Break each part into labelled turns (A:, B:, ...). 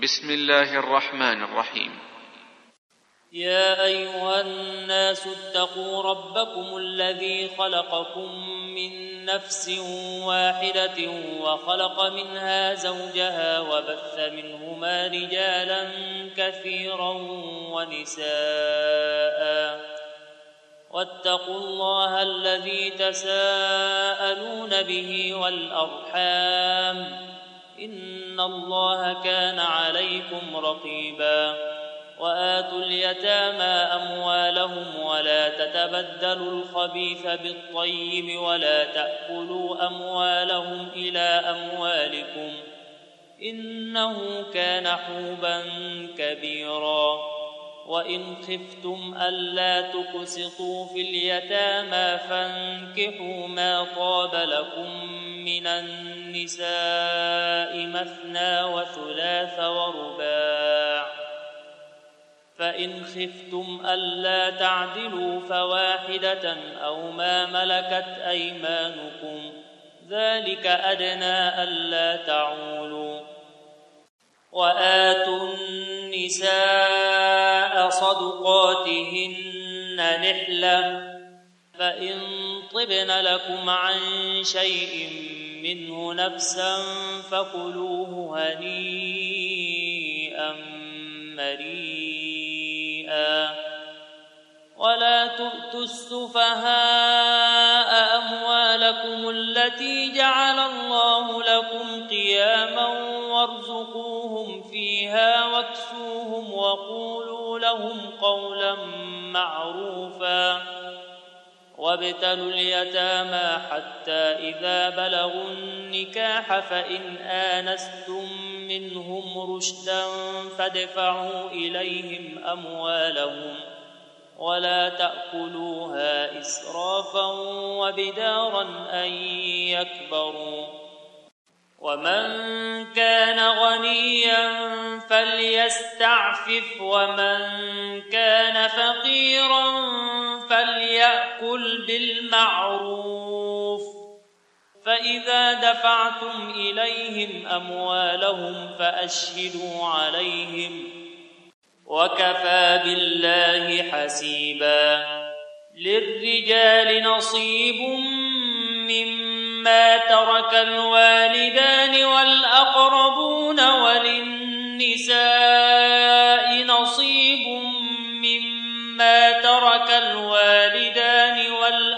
A: بسم الله الرحمن الرحيم.
B: يا أيها الناس اتقوا ربكم الذي خلقكم من نفس واحدة وخلق منها زوجها وبث منهما رجالا كثيرا ونساء، واتقوا الله الذي تساءلون به والأرحام إن الله كان عليكم رقيبا. وآتوا اليتامى أموالهم ولا تتبدلوا الخبيث بالطيب ولا تأكلوا أموالهم إلى أموالكم إنه كان حوبا كبيرا. وإن خفتم ألا تقسطوا في اليتامى فانكحوا ما طاب لكم من النساء مثنى وثلاث ورباع، فإن خفتم ألا تعدلوا فواحدة أو ما ملكت أيمانكم ذلك أدنى ألا تعولوا. وآتوا النساء صدقاتهن نحلة، فإن طبن لكم عن شيء منه نفسا فكلوه هنيئا مريئا. ولا تؤتوا السفهاء أموالكم التي جعل الله لكم قياما وارزقوهم فيها واكسوهم وقولوا لهم قولا معروفا. وابتلوا اليتامى حتى إذا بلغوا النكاح فإن آنستم منهم رشدا فادفعوا إليهم أموالهم ولا تأكلوها إسرافا وبدارا أن يكبروا. ومن كان غنيا فليستعفف ومن كان فقيرا فليأكل بالمعروف. فإذا دفعتم إليهم أموالهم فأشهدوا عليهم وكفى بالله حسيبا. للرجال نصيب مما ترك الوالدان والأقربون وللنساء نصيب مما ترك الوالدان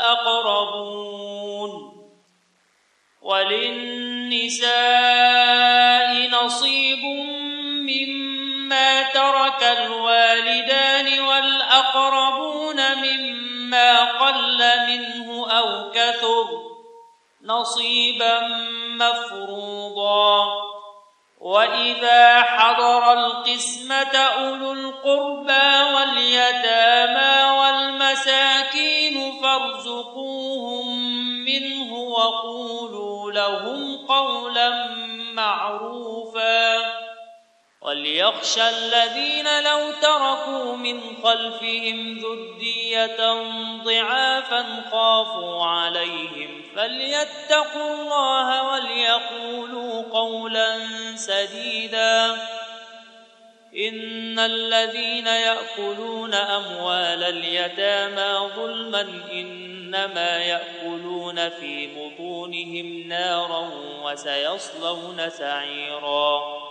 B: والأقربون مما قل منه أو كثر نصيبا مفروضا. وإذا حضر القسمة أولو القربى واليتامى والمساكين فارزقوهم منه وقولوا لهم قولا معروفا. وليخشى الذين لو تركوا من خلفهم ذرية ضعافا خافوا عليهم فليتقوا الله وليقولوا قولا سديدا. إن الذين يأكلون أموال اليتامى ظلما إنما يأكلون في بطونهم نارا وسيصلون سعيرا.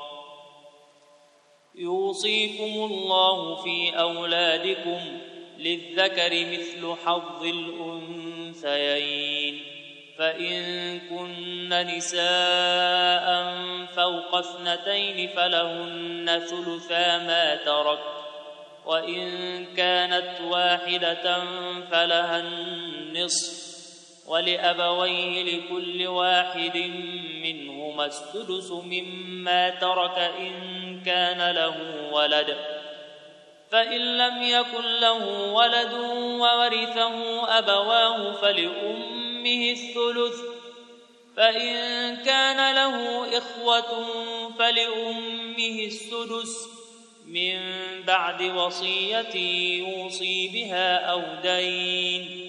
B: يوصيكم الله في أولادكم للذكر مثل حظ الأنثيين، فإن كن نساء فوق 2 فلهن ثلثا ما ترك، وإن كانت واحدة فلها النصف، ولأبويه لكل واحد منهما السدس مما ترك إن كان له ولد، فإن لم يكن له ولد وورثه أبواه فلأمه الثلث، فإن كان له إخوة فلأمه السدس من بعد وصية يوصي بها أو دين.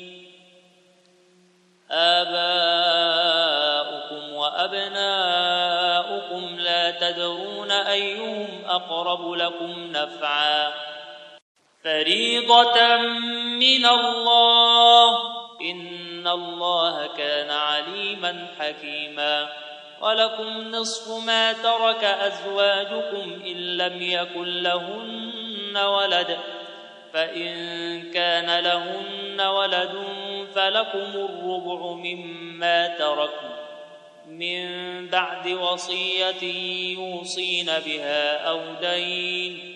B: آباؤكم وأبناؤكم أنكم لا تدرون أيهم أقرب لكم نفعا فريضة من الله إن الله كان عليما حكيما ولكم نصف ما ترك أزواجكم إن لم يكن لهن ولد فإن كان لهن ولد فلكم الربع مما تركن من بعد وصية يوصين بها أو دين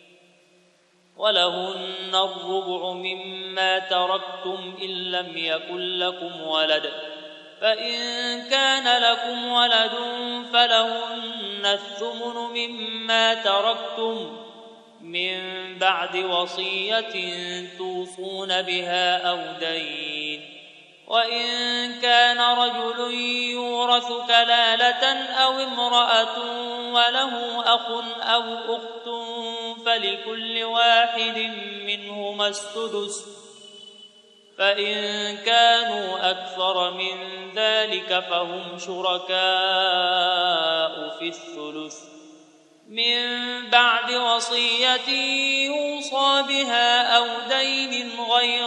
B: ولهن الربع مما تركتم إن لم يكن لكم ولد فإن كان لكم ولد فلهن الثمن مما تركتم من بعد وصية توصون بها أو دين وإن كان رجل يورث كلالة أو امرأة وله أخ أو أخت فلكل واحد منهما السدس فإن كانوا أكثر من ذلك فهم شركاء في الثلث من بعد وصية يوصى بها أو دين غير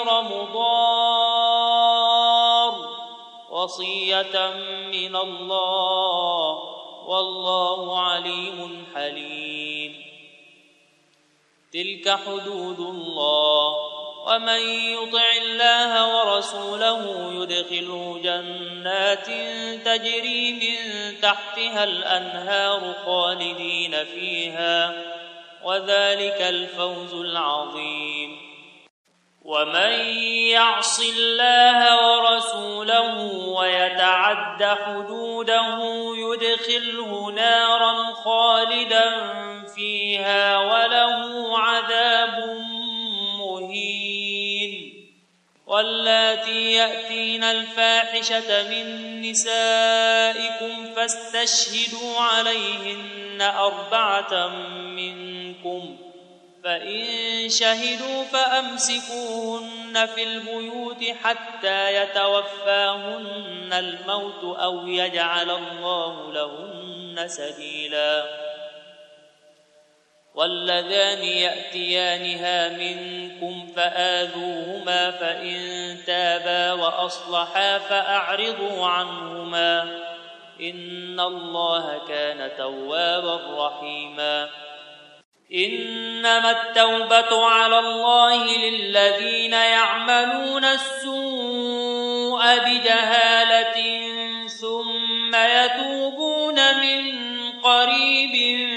B: مضار وصية من الله والله عليم حليم تلك حدود الله ومن يطع الله ورسوله يدخله جنات تجري من تحتها الأنهار خالدين فيها وذلك الفوز العظيم ومن يعص الله ورسوله ويتعد حدوده يدخله نارا خالدا فيها وله عذاب مهين واللاتي يأتين الفاحشة من نسائكم فاستشهدوا عليهن 4 منكم فإن شهدوا فأمسكوهن في البيوت حتى يتوفاهن الموت أو يجعل الله لهن سبيلا واللذان يأتيانها منكم فآذوهما فإن تابا وأصلحا فأعرضوا عنهما إن الله كان توابا رحيما إنما التوبة على الله للذين يعملون السوء بجهالة ثم يتوبون من قريب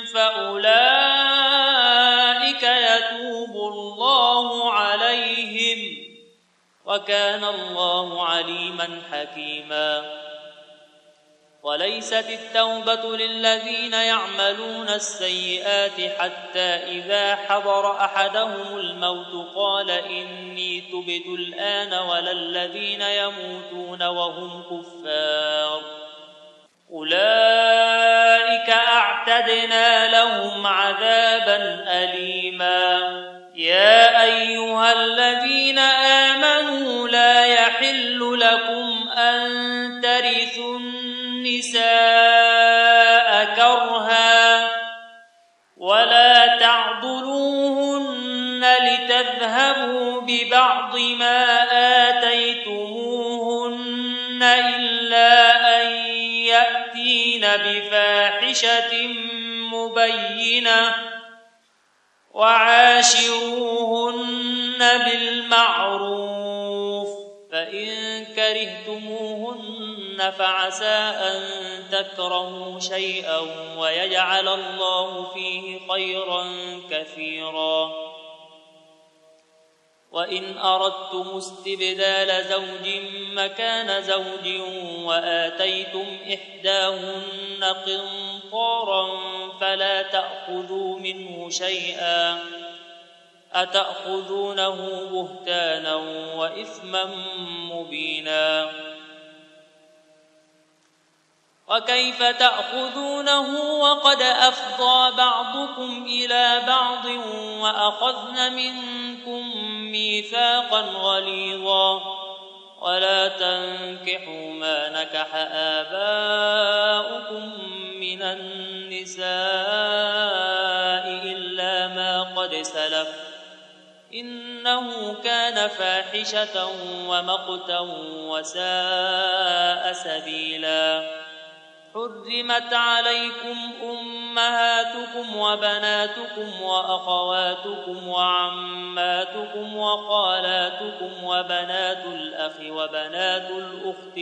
B: فأولئك يتوب الله عليهم وكان الله عليما حكيما وليست التوبة للذين يعملون السيئات حتى إذا حضر أحدهم الموت قال إني تبت الآن ولا الذين يموتون وهم كفار أولئك أعتدنا لهم عذابا أليما يا أيها الذين آمنوا لا يحل لكم أن ترثوا النساء كرها ولا تعضلوهن لتذهبوا ببعض ما آتيتموهن إلا أن يأتين بفاحشة مبينة وعاشروهن بالمعروف فإن كرهتموهن فعسى أن تكرهوا شيئا ويجعل الله فيه خيرا كثيرا وإن أردتم استبدال زوج مكان زوج وآتيتم إحداهن قنطارا فلا تأخذوا منه شيئا أتأخذونه بهتانا وإثما مبينا وكيف تأخذونه وقد أفضى بعضكم إلى بعض وأخذن منكم ميثاقا غليظا ولا تنكحوا ما نكح آباؤكم من النساء إلا ما قد سلف إنه كان فاحشة ومقتا وساء سبيلا. حرمت عليكم أمهاتكم وبناتكم وأخواتكم وعماتكم وخالاتكم وبنات الأخ وبنات الأخت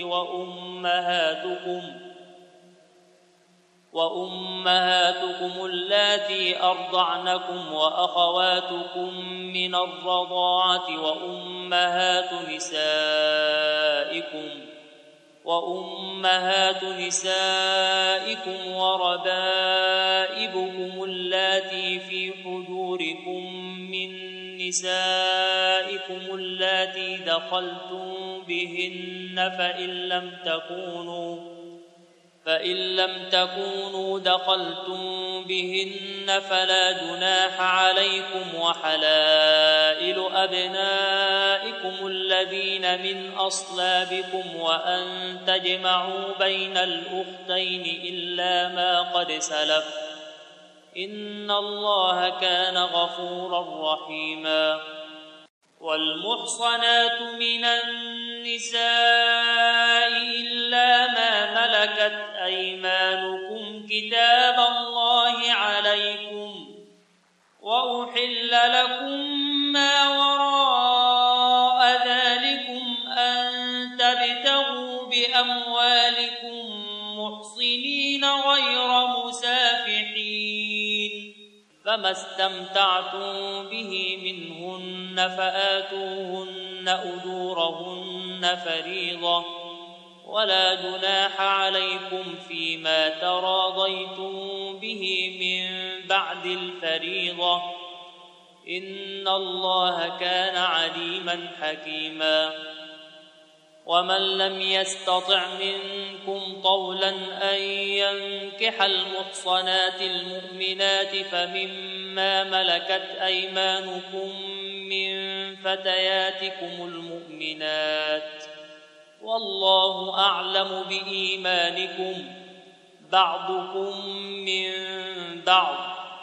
B: وأمهاتكم اللاتي أرضعنكم وأخواتكم من الرضاعة وأمهات نسائكم وربائبكم اللاتي في حجوركم من نسائكم اللاتي دخلتم بهن فإن لم تكونوا دخلتم بهن فلا جناح عليكم وحلائل أبنائكم الذين من أصلابكم وأن تجمعوا بين الأختين إلا ما قد سلف إن الله كان غفورا رحيما. والمحصنات من النساء إلا ما ملكت أيمانكم كتاب الله عليكم وأحل لكم ما وراء ذلكم أن تبتغوا بأموالكم محصنين غير مسافحين فما استمتعتم به منهن فآتوهن أجورهن فريضة ولا جناح عليكم فيما تراضيتم به من بعد الفريضة إن الله كان عليما حكيما. ومن لم يستطع منكم طولا أن ينكح المحصنات المؤمنات فمما ملكت أيمانكم من فتياتكم المؤمنات والله أعلم بإيمانكم بعضكم من بعض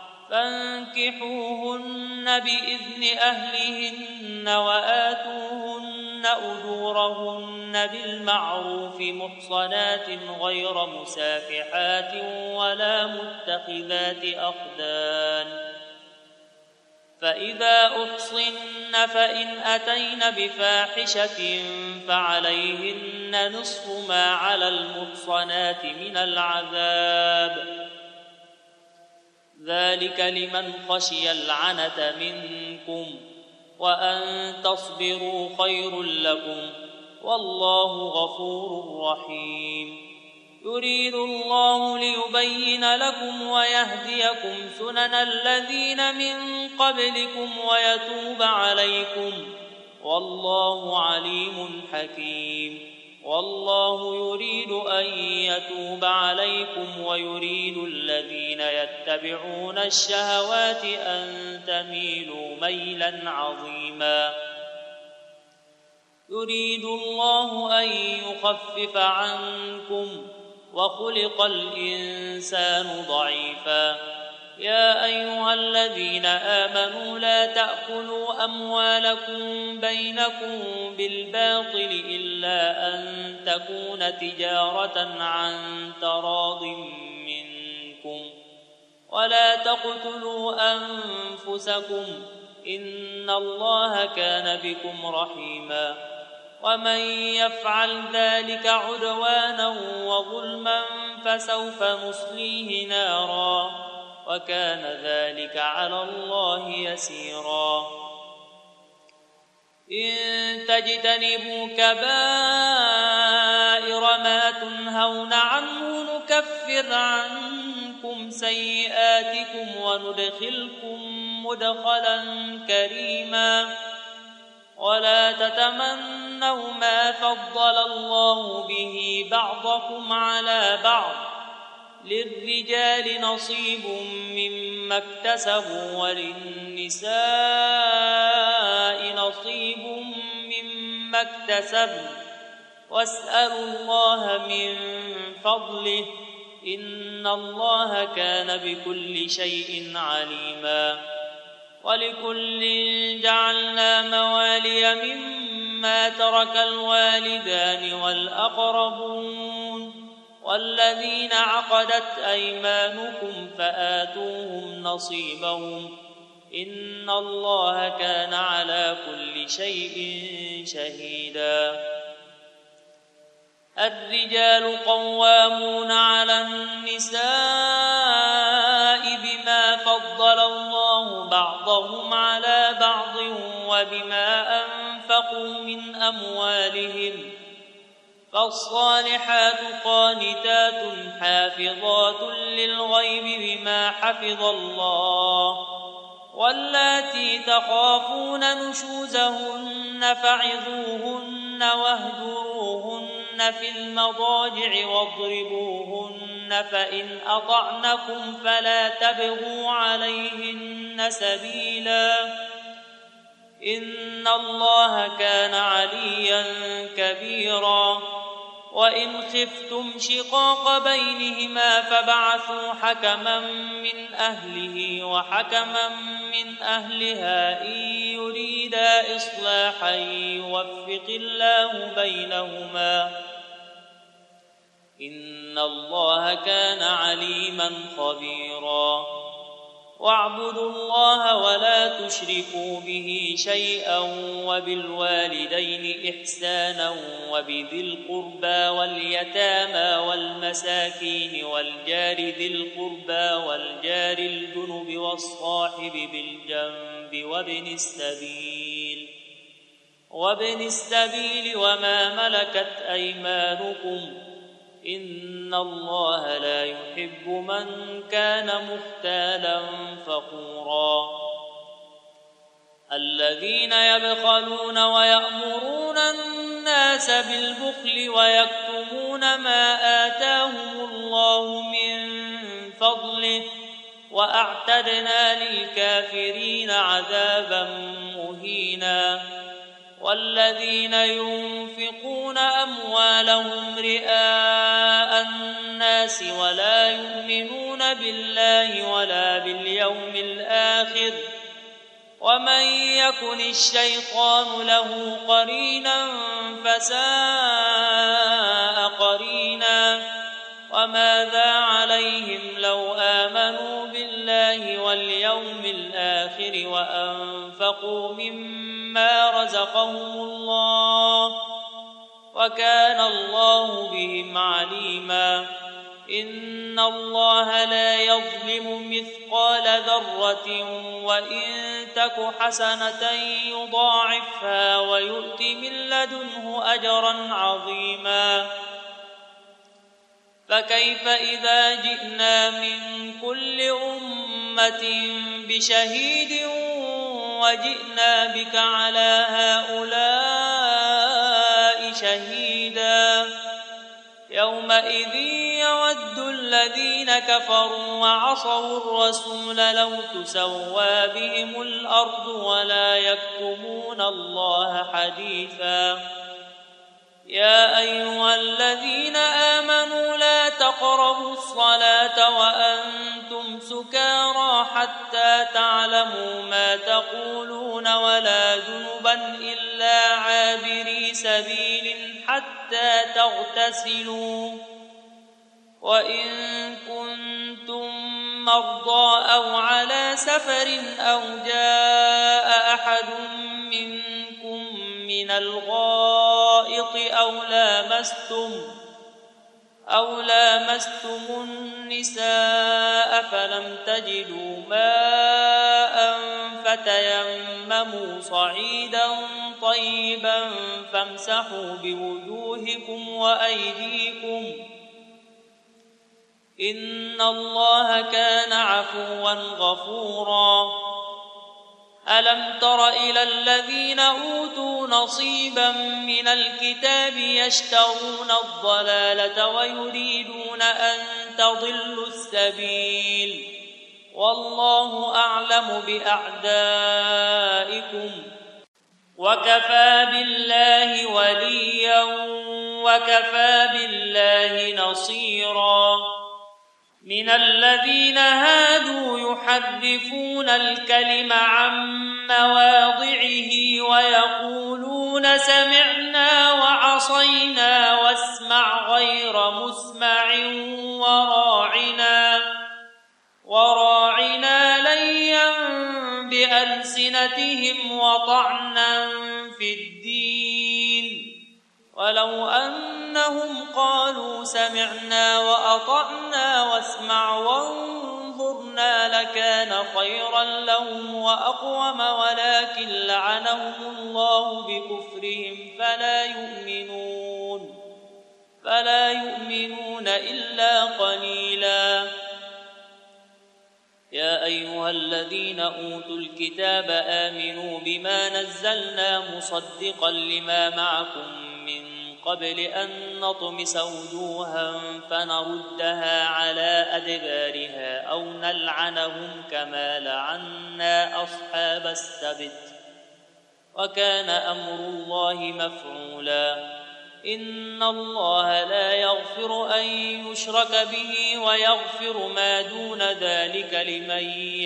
B: فانكحوهن بإذن أهلهن وآتوهن أجورهن بالمعروف محصنات غير مسافحات ولا متخذات أخدان. فإذا أحصن فإن أتين بفاحشة فعليهن نصف ما على المحصنات من العذاب ذلك لمن خشي العنة منكم وأن تصبروا خير لكم والله غفور رحيم. يريد الله ليبين لكم ويهديكم سنن الذين من قبلكم ويتوب عليكم والله عليم حكيم. والله يريد أن يتوب عليكم ويريد الذين يتبعون الشهوات أن تميلوا ميلا عظيما. يريد الله أن يخفف عنكم وخلق الإنسان ضعيفا. يا أيها الذين آمنوا لا تأكلوا أموالكم بينكم بالباطل إلا أن تكون تجارة عن تراض منكم ولا تقتلوا أنفسكم إن الله كان بكم رحيما. ومن يفعل ذلك عدوانا وظلما فسوف نصليه نارا وكان ذلك على الله يسيرا. إن تجتنبوا كبائر ما تنهون عنه نكفر عنكم سيئاتكم وندخلكم مدخلا كريما. ولا تتمنوا ما فضل الله به بعضكم على بعض للرجال نصيب مما اكتسبوا وللنساء نصيب مما اكتسبن واسألوا الله من فضله إن الله كان بكل شيء عليما ولكل جعلنا موالي مما ترك الوالدان والأقربون والذين عقدت أيمانكم فآتوهم نصيبهم إن الله كان على كل شيء شهيدا الرجال قوامون على النساء بما فضل الله بعضهم على بعض وبما أنفقوا من أموالهم فالصالحات قانتات حافظات للغيب بما حفظ الله واللاتي تخافون نشوزهن فعظوهن واهجروهن في المضاجع واضربوهن فإن أطعنكم فلا تبغوا عليهن سبيلا إن الله كان عليا كبيرا وإن خفتم شقاق بينهما فبعثوا حكما من أهله وحكما من أهلها إن يريدا إصلاحا يوفق الله بينهما إن الله كان عليما خبيرا واعبدوا الله ولا تشركوا به شيئا وبالوالدين إحسانا وبذي القربى واليتامى والمساكين والجار ذي القربى والجار الجنب والصاحب بالجنب وابن السبيل وما ملكت أيمانكم إن الله لا يحب من كان مختالا فخورا الذين يبخلون ويأمرون الناس بالبخل ويكتمون ما آتاهم الله من فضله وأعتدنا للكافرين عذابا مهينا والذين ينفقون أموالهم رئاء الناس ولا يؤمنون بالله ولا باليوم الآخر ومن يكن الشيطان له قرينا فساء قرينا وماذا عليهم لو آمنوا بالله واليوم الآخر وأنفقوا مما رزقهم الله وكان الله بهم عليما إن الله لا يظلم مثقال ذرة وإن تك حسنة يضاعفها ويؤت من لدنه أجرا عظيما فكيف إذا جئنا من كل أمة بشهيد وجئنا بك على هؤلاء شهيدا يومئذ يود الذين كفروا وعصوا الرسول لو تسوى بهم الأرض ولا يكتمون الله حديثا يا أيها الذين آمنوا لا تقربوا الصلاة وأنتم سكارى حتى تعلموا ما تقولون ولا جنبا إلا عابري سبيل حتى تغتسلوا وإن كنتم مرضى أو على سفر أو جاء أحد منكم من الغائط أو لامستم النساء فلم تجدوا ماء فتيمموا صعيدا طيبا فامسحوا بوجوهكم وأيديكم إن الله كان عفوا غفورا ألم تر إلى الذين أوتوا نصيبا من الكتاب يشترون الضلالة ويريدون أن تضلوا السبيل والله أعلم بأعدائكم وكفى بالله وليا وكفى بالله نصيرا من الذين هادوا يحرفون الكلم عن مواضعه ويقولون سمعنا وعصينا واسمع غير مسمع وراعنا ليا بألسنتهم وطعنا في الدين ولو أنهم قالوا سمعنا وأطعنا واسمع وانظرنا لكان خيرا لهم وأقوم ولكن لعنهم الله بكفرهم فلا يؤمنون إلا قليلا يا أيها الذين أوتوا الكتاب آمنوا بما نزلنا مصدقا لما معكم من قبل أن نطمس وجوها فنردها على أدبارها أو نلعنهم كما لعنا أصحاب السبت وكان أمر الله مفعولا إن الله لا يغفر أن يشرك به ويغفر ما دون ذلك لمن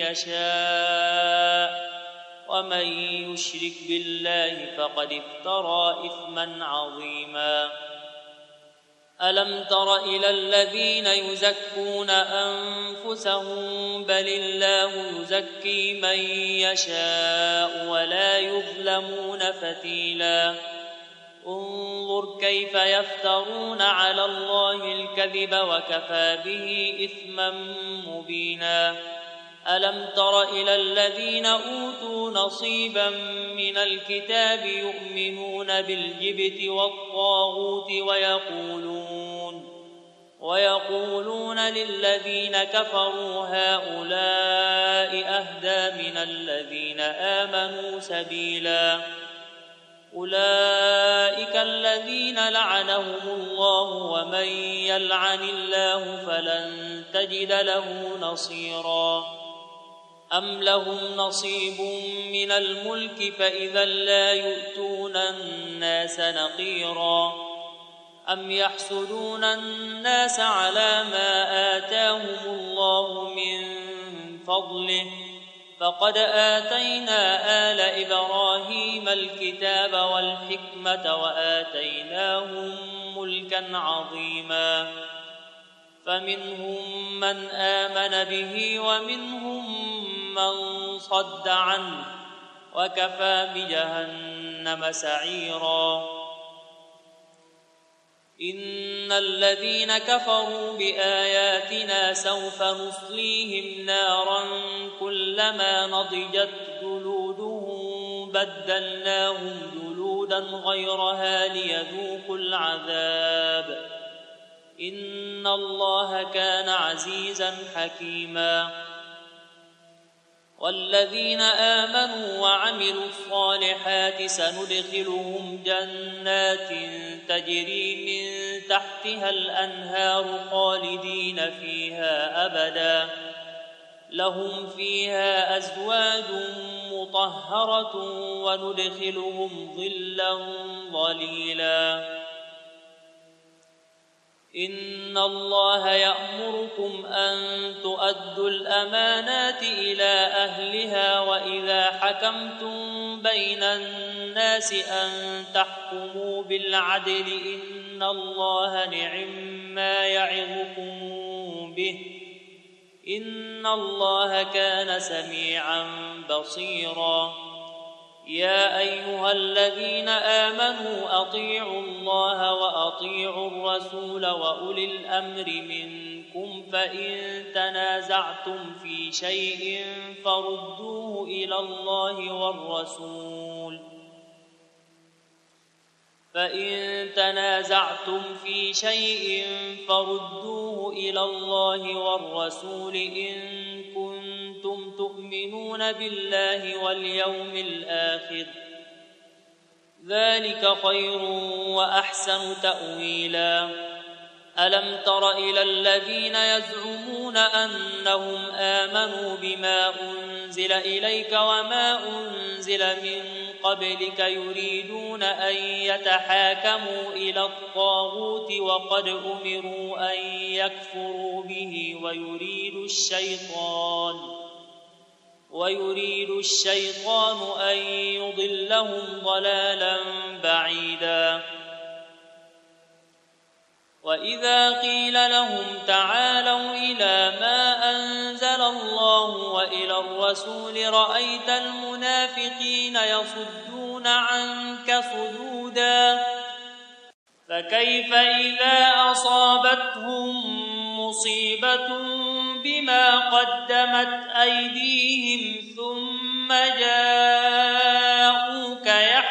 B: يشاء ومن يشرك بالله فقد افترى إثما عظيما ألم تر إلى الذين يزكون أنفسهم بل الله يزكي من يشاء ولا يظلمون فتيلا انظر كيف يفترون على الله الكذب وكفى به إثما مبينا ألم تر إلى الذين أوتوا نصيبا من الكتاب يؤمنون بالجبت والطاغوت ويقولون للذين كفروا هؤلاء أهدى من الذين آمنوا سبيلا أولئك الذين لعنهم الله ومن يلعن الله فلن تجد له نصيرا أم لهم نصيب من الملك فإذا لا يؤتون الناس نقيرا أم يحسدون الناس على ما آتاهم الله من فضله فقد آتينا آل إبراهيم الكتاب والحكمة وآتيناهم ملكا عظيما فمنهم من آمن به ومنهم من صد عنه وكفى بجهنم سعيرا إن الذين كفروا بآياتنا سوف نصليهم نارا كلما نضجت جلودهم بدلناهم جلودا غيرها ليذوقوا العذاب إن الله كان عزيزا حكيما والذين آمنوا وعملوا الصالحات سندخلهم جنات تجري من تحتها الأنهار خالدين فيها أبدا لهم فيها أزواج مطهرة وندخلهم ظلا ظليلا إن الله يأمركم أن تؤدوا الأمانات إلى أهلها وإذا حكمتم بين الناس أن تحكموا بالعدل إن الله نعما يعظكم به إن الله كان سميعا بصيرا يا أيها الذين آمنوا أطيعوا الله وأطيعوا الرسول وأولي الأمر منكم فإن تنازعتم في شيء فردوه إلى الله والرسول إن كنتم تؤمنون بالله واليوم الآخر ذلك خير وأحسن تأويلا ألم تر إلى الذين يزعمون أنهم آمنوا بما أنزل إليك وما أنزل من قبلك يريدون أن يتحاكموا إلى الطاغوت وقد أمروا أن يكفروا به ويريد الشيطان أن يضلهم ضلالا بعيدا. وإذا قيل لهم تعالوا إلى ما أنزل الله وإلى الرسول رأيت المنافقين يصدون عنك صدودا. فكيف إذا أصابتهم مصيبة بما قدمت أيديهم ثم جاءوك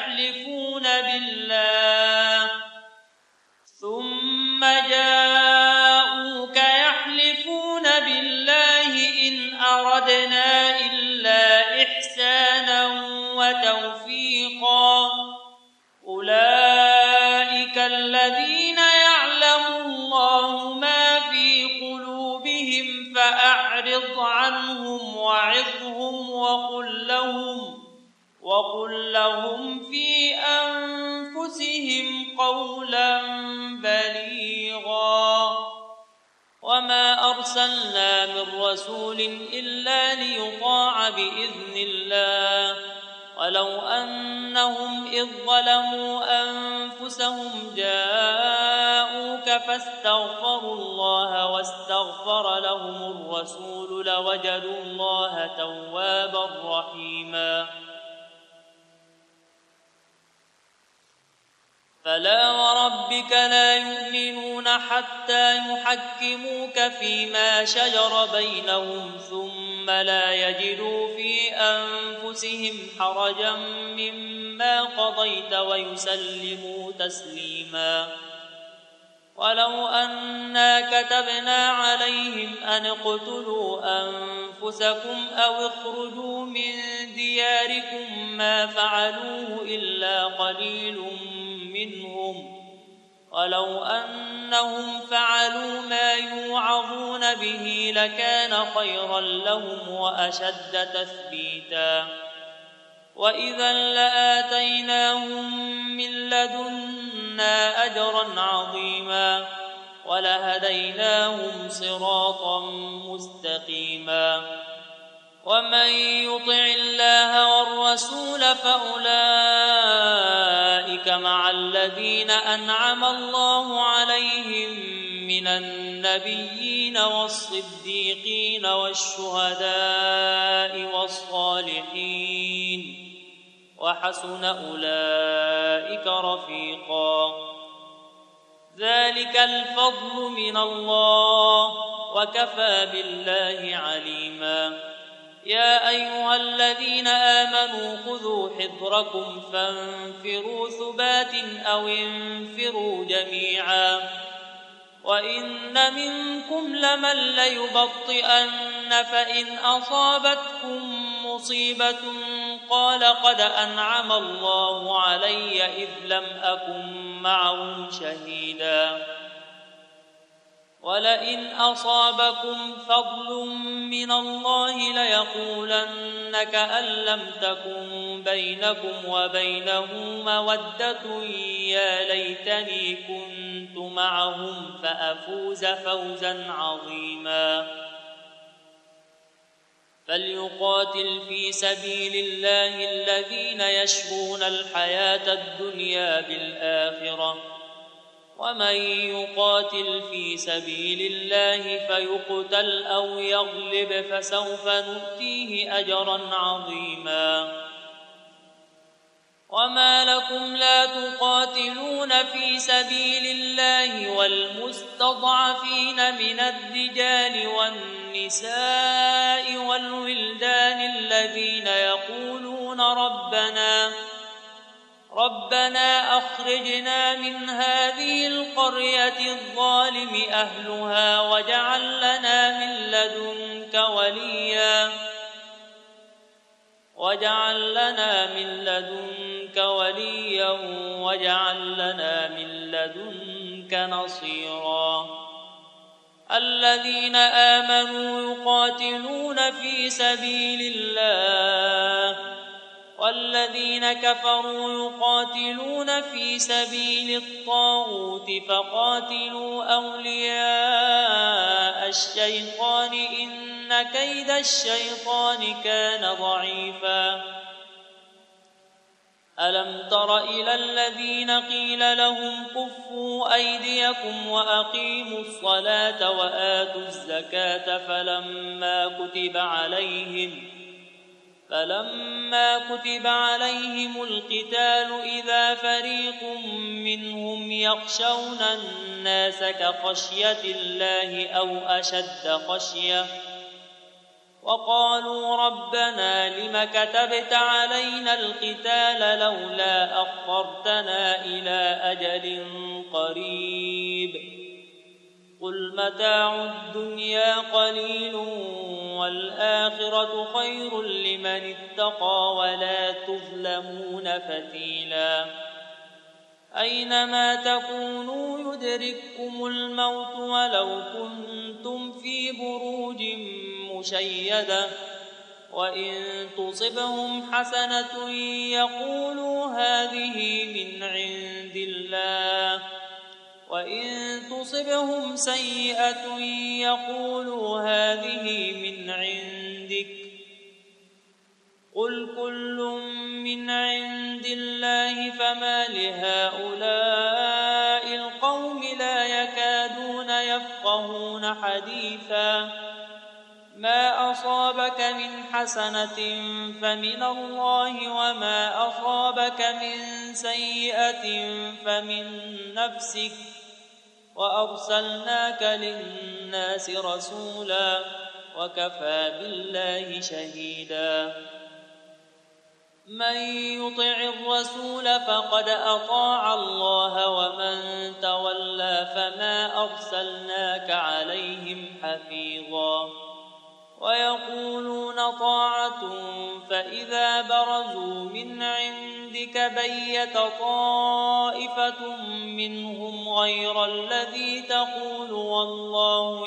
B: يحلفون بالله إن أردنا إلا إحسانا وتوفيقا أولئك الذين يعلم الله ما في قلوبهم فأعرض عنهم وعظهم وقل لهم في أنفسهم قولا بليغا. وما أرسلنا من رسول إلا ليطاع بإذن الله ولو أنهم إذ ظلموا أنفسهم جاءوك فاستغفروا الله واستغفر لهم الرسول لوجدوا الله توابا رحيما. فلا وربك لا يؤمنون حتى يحكموك فيما شجر بينهم ثم لا يجدوا في أنفسهم حرجا مما قضيت ويسلموا تسليما. ولو أنا كتبنا عليهم أن اقتلوا أنفسكم أو اخرجوا من دياركم ما فعلوه إلا قليل منهم ولو أنهم فعلوا ما يوعظون به لكان خيرا لهم وأشد تثبيتا. وإذا لآتيناهم من لدنا أجرا عظيما ولهديناهم صراطا مستقيما. ومن يطع الله والرسول فأولئك مع الذين أنعم الله عليهم من النبيين والصديقين والشهداء والصالحين وحسن أولئك رفيقا. ذلك الفضل من الله وكفى بالله عليما. يا أيها الذين آمنوا خذوا حذركم فانفروا ثبات أو انفروا جميعا. وإن منكم لمن ليبطئن فإن أصابتكم مصيبة قال قد أنعم الله علي إذ لم أكن معهم شهيدا. ولئن أصابكم فضل من الله ليقولن كأن لم تكن بينكم وبينه مودة يا ليتني كنت معهم فأفوز فوزا عظيما. فليقاتل في سبيل الله الذين يشرون الحياة الدنيا بالآخرة ومن يقاتل في سبيل الله فيقتل أو يغلب فسوف نؤتيه أجرا عظيما. وما لكم لا تقاتلون في سبيل الله والمستضعفين من الرجال والنساء والولدان الذين يقولون ربنا أخرجنا من هذه القرية الظالم أهلها واجعل لنا من لدنك وليا واجعل لنا من لدنك نصيرا الذين آمنوا يقاتلون في سبيل الله والذين كفروا يقاتلون في سبيل الطاغوت فقاتلوا أولياء الشيطان إن كيد الشيطان كان ضعيفا ألم تر إلى الذين قيل لهم كفوا أيديكم وأقيموا الصلاة وآتوا الزكاة فلما كتب عليهم القتال إذا فريق منهم يخشون الناس كخشية الله أو أشد خشية وقالوا ربنا لم كتبت علينا القتال لولا أخرتنا إلى أجل قريب قل متاع الدنيا قليل والآخرة خير لمن اتقى ولا تظلمون فتيلا أينما تكونوا يدرككم الموت ولو كنتم في بروج مشيدة وإن تصبهم حسنة يقولوا هذه من عند الله وإن تصبهم سيئة يقولوا هذه من عندك قل كل من عند الله فما لهؤلاء القوم لا يكادون يفقهون حديثا ما أصابك من حسنة فمن الله وما أصابك من سيئة فمن نفسك وأرسلناك للناس رسولا وكفى بالله شهيدا من يطع الرسول فقد أطاع الله ومن تولى فما أرسلناك عليهم حفيظا ويقولون طاعة فإذا برزوا من عندك بيت طائفة منهم غير الذي تقول والله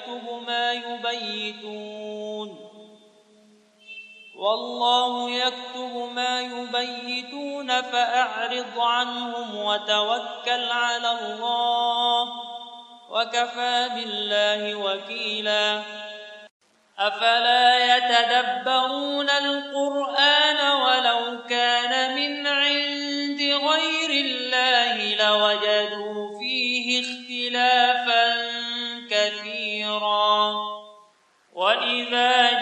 B: يكتب ما يبيتون فأعرض عنهم وتوكل على الله وكفى بالله وكيلا أفلا يتدبرون القرآن ولو كان من عند غير الله لوجدوا فيه اختلافا كثيرا وإذا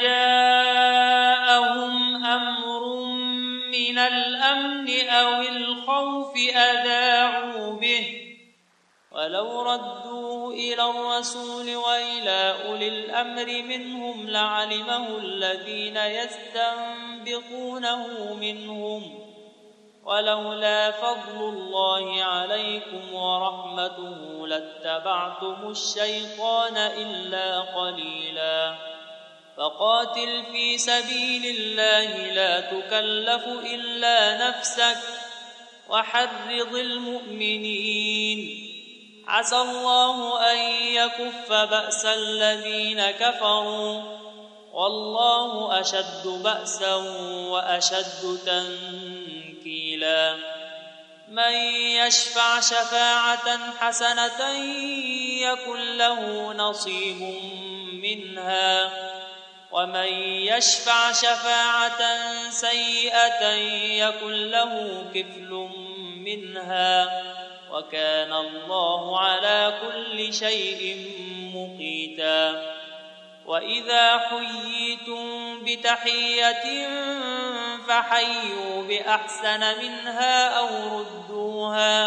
B: جاءهم أمر من الأمن أو الخوف أذاعوا به ولو ردوه إلى الرسول وإلى أولي الأمر منهم لعلمه الذين يستنبطونه منهم ولولا فضل الله عليكم ورحمته لاتبعتم الشيطان إلا قليلا فقاتل في سبيل الله لا تكلف إلا نفسك وحرض المؤمنين عسى الله أن يكف بأس الذين كفروا والله أشد بأسا وأشد تنكيلا من يشفع شفاعة حسنة يكن له نصيب منها ومن يشفع شفاعة سيئة يكن له كفل منها وكان الله على كل شيء مقيتا وإذا حييتم بتحية فحيوا بأحسن منها أو ردوها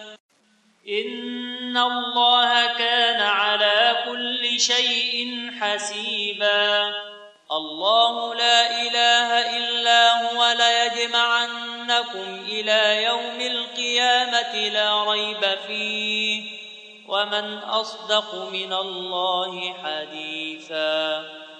B: إن الله كان على كل شيء حسيبا الله لا إله إلا هو ليجمعنكم إلى يوم القيامة لا ريب فيه ومن أصدق من الله حديثا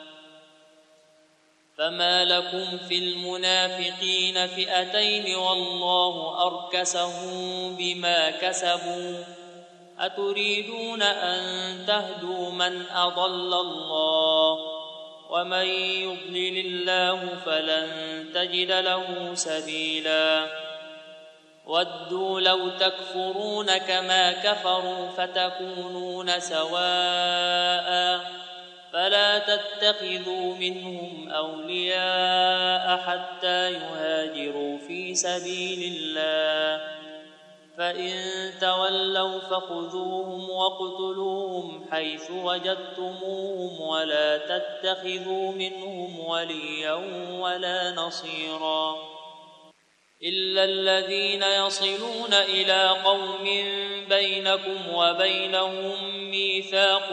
B: فما لكم في المنافقين فئتين والله أركسهم بما كسبوا أتريدون أن تهدوا من أضل الله ومن يضلل الله فلن تجد له سبيلا ودوا لو تكفرون كما كفروا فتكونون سواء فلا تتخذوا منهم أولياء حتى يهاجروا في سبيل الله فإن تولوا فخذوهم واقتلوهم حيث وجدتموهم ولا تتخذوا منهم وليا ولا نصيرا إلا الذين يصلون إلى قوم بينكم وبينهم ميثاق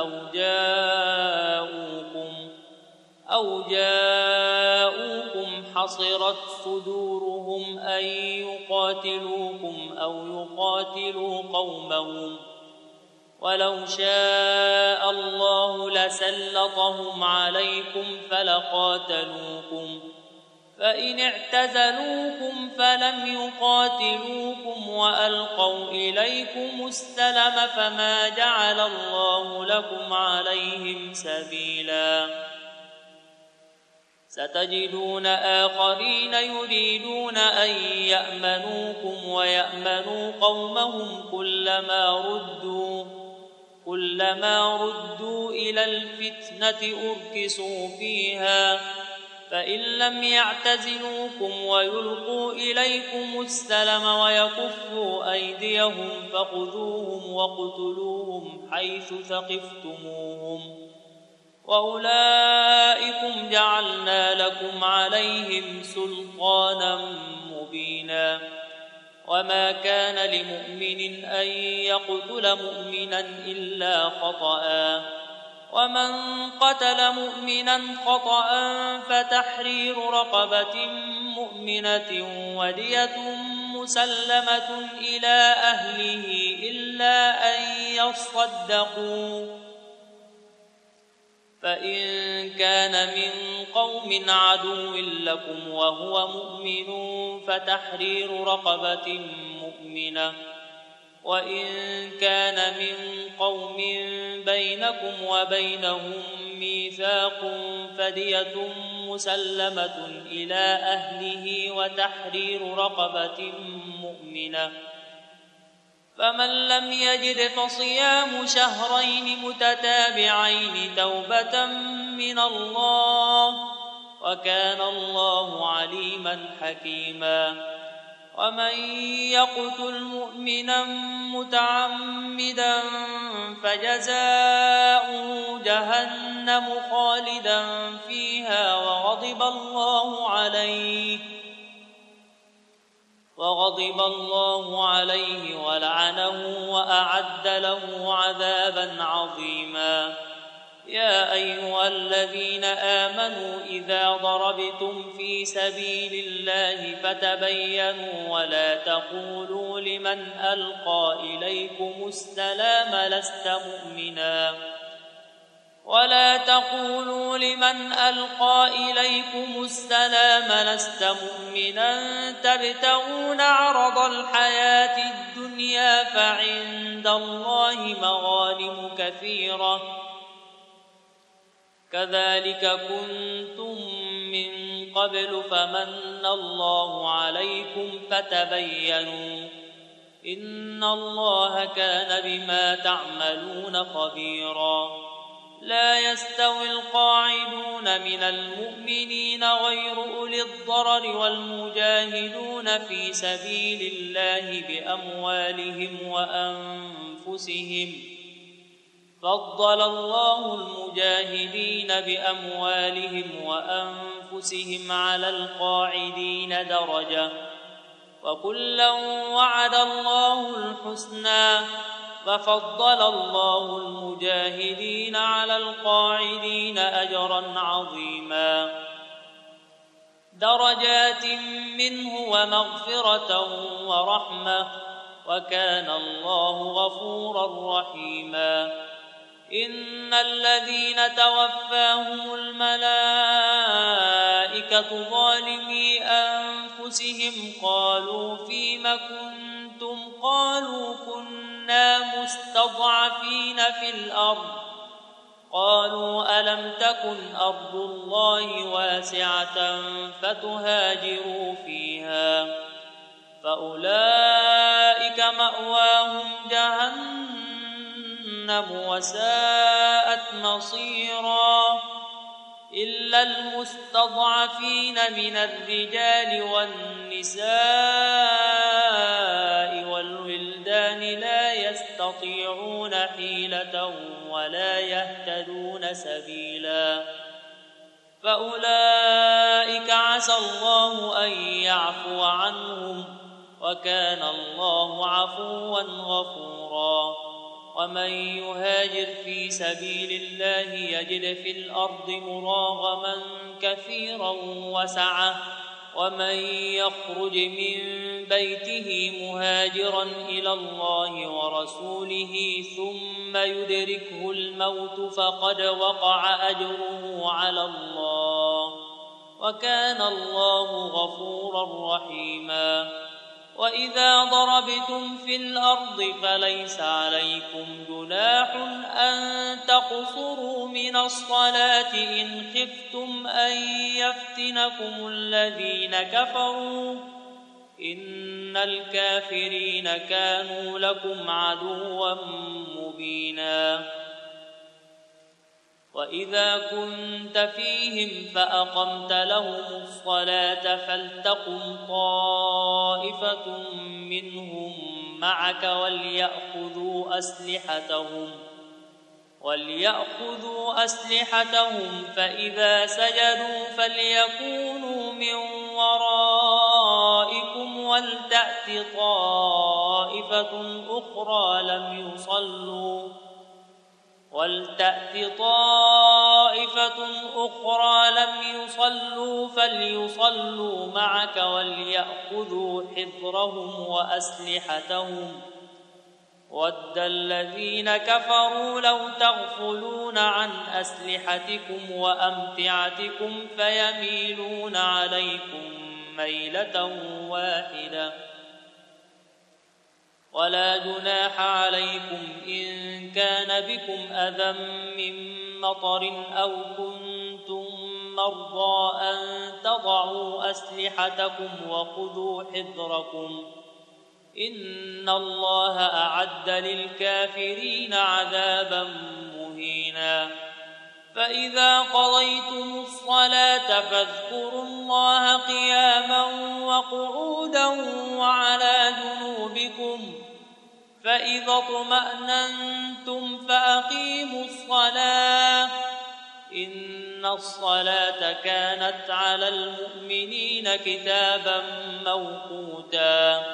B: أو جاءوكم حصرت صدورهم أن يقاتلوكم أو يقاتلوا قومهم ولو شاء الله لسلطهم عليكم فلقاتلوكم فإن اعتزلوكم فلم يقاتلوكم وألقوا إليكم السلم فما جعل الله لكم عليهم سبيلا ستجدون آخرين يريدون أن يأمنوكم ويأمنوا قومهم كلما ردوا إلى الفتنة أركسوا فيها فإن لم يعتزلوكم ويلقوا إليكم السلم ويكفوا أيديهم فخذوهم واقتلوهم حيث ثقفتموهم وأولئكم جعلنا لكم عليهم سلطانا مبينا وما كان لمؤمن أن يقتل مؤمنا إلا خطأ ومن قتل مؤمنا خطأ فتحرير رقبة مؤمنة ودية مسلمة إلى أهله إلا أن يصدقوا فإن كان من قوم عدو لكم وهو مؤمن فتحرير رقبة مؤمنة وإن كان من قوم بينكم وبينهم ميثاق فدية مسلمة إلى أهله وتحرير رقبة مؤمنة فمن لم يجد فصيام شهرين متتابعين توبة من الله وكان الله عليما حكيما ومن يقتل مؤمنا متعمدا فجزاؤه جهنم خالدا فيها وغضب الله عليه ولعنه وأعد له عذابا عظيما يا أيها الذين آمنوا إذا ضربتم في سبيل الله فتبينوا ولا تقولوا لمن ألقى إليكم السلام لست مؤمنا تبتغون عرض الحياة الدنيا فعند الله مغانم كثيرة كذلك كنتم من قبل فمن الله عليكم فتبينوا إن الله كان بما تعملون خبيرا لا يستوي القاعدون من المؤمنين غير أولي الضرر والمجاهدون في سبيل الله بأموالهم وأنفسهم فضل الله المجاهدين بأموالهم وأنفسهم على القاعدين درجة وكلا وعد الله الحسنى ففضل الله المجاهدين على القاعدين أجرا عظيما درجات منه ومغفرة ورحمة وكان الله غفورا رحيما إن الذين توفاهم الملائكة ظالمي أنفسهم قالوا فيم كنتم كنتم؟ قالوا كنا مستضعفين في الأرض. قالوا ألم تكن أرض الله واسعة فتهاجروا فيها فأولئك مأواهم جهنم وساءت مصيرا إلا المستضعفين من الرجال والنساء والولدان لا يستطيعون حيلة ولا يهتدون سبيلا فأولئك عسى الله أن يعفو عنهم وكان الله عفوا غفورا. ومن يهاجر في سبيل الله يجد في الأرض مراغما كثيرا وسعة ومن يخرج من بيته مهاجرا إلى الله ورسوله ثم يدركه الموت فقد وقع أجره على الله وكان الله غفورا رحيما. وإذا ضربتم في الأرض فليس عليكم جناح أن تقصروا من الصلاة إن خفتم أن يفتنكم الذين كفروا إن الكافرين كانوا لكم عدوا مبينا. وإذا كنت فيهم فأقمت لهم الصلاة فلتقم طائفة منهم معك وليأخذوا أسلحتهم فإذا سجدوا فليكونوا من ورائكم ولتأت طائفة أخرى لم يصلوا فليصلوا معك وليأخذوا حذرهم وأسلحتهم ود الذين كفروا لو تغفلون عن أسلحتكم وأمتعتكم فيميلون عليكم ميلة واحدة. ولا جناح عليكم إن كان بكم أذى من مطر أو كنتم مرضى أن تضعوا أسلحتكم وخذوا حذركم إن الله أعد للكافرين عذابا مهينا. فإذا قضيتم الصلاة فاذكروا الله قياما وقعودا وعلى جنوبكم فإذا اطمأننتم فأقيموا الصلاة إن الصلاة كانت على المؤمنين كتابا موقوتا.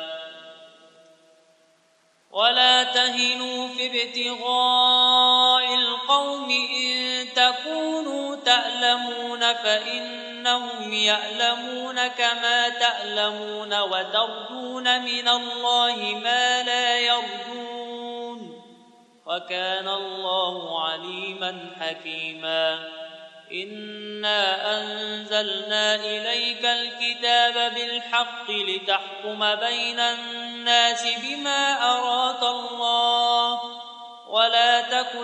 B: ولا تهنوا في ابتغاء القوم إن تكونوا تألمون فإنهم يألمون كما تألمون وترجون من الله ما لا يرجون وكان الله عليما حكيما. إنا أنزلنا إليك الكتاب بالحق لتحكم بين الناس بما أراك الله ولا تكن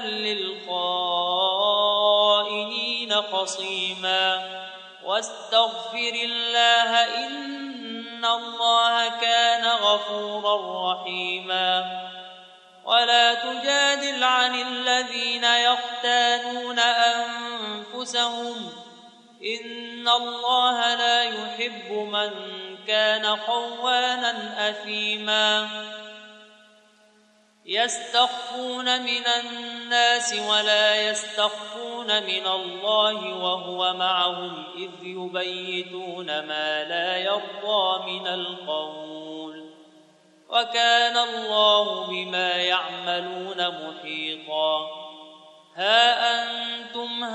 B: للخائنين خصيما واستغفر الله إن الله كان غفورا رحيما. ولا تجادل عن الذين يختانون أنفسهم إن الله لا يحب من كان خوانا أثيما. يستخفون من الناس ولا يستخفون من الله وهو معهم إذ يبيتون ما لا يرضى من القول وكان الله بما يعملون محيطا. ها أنتم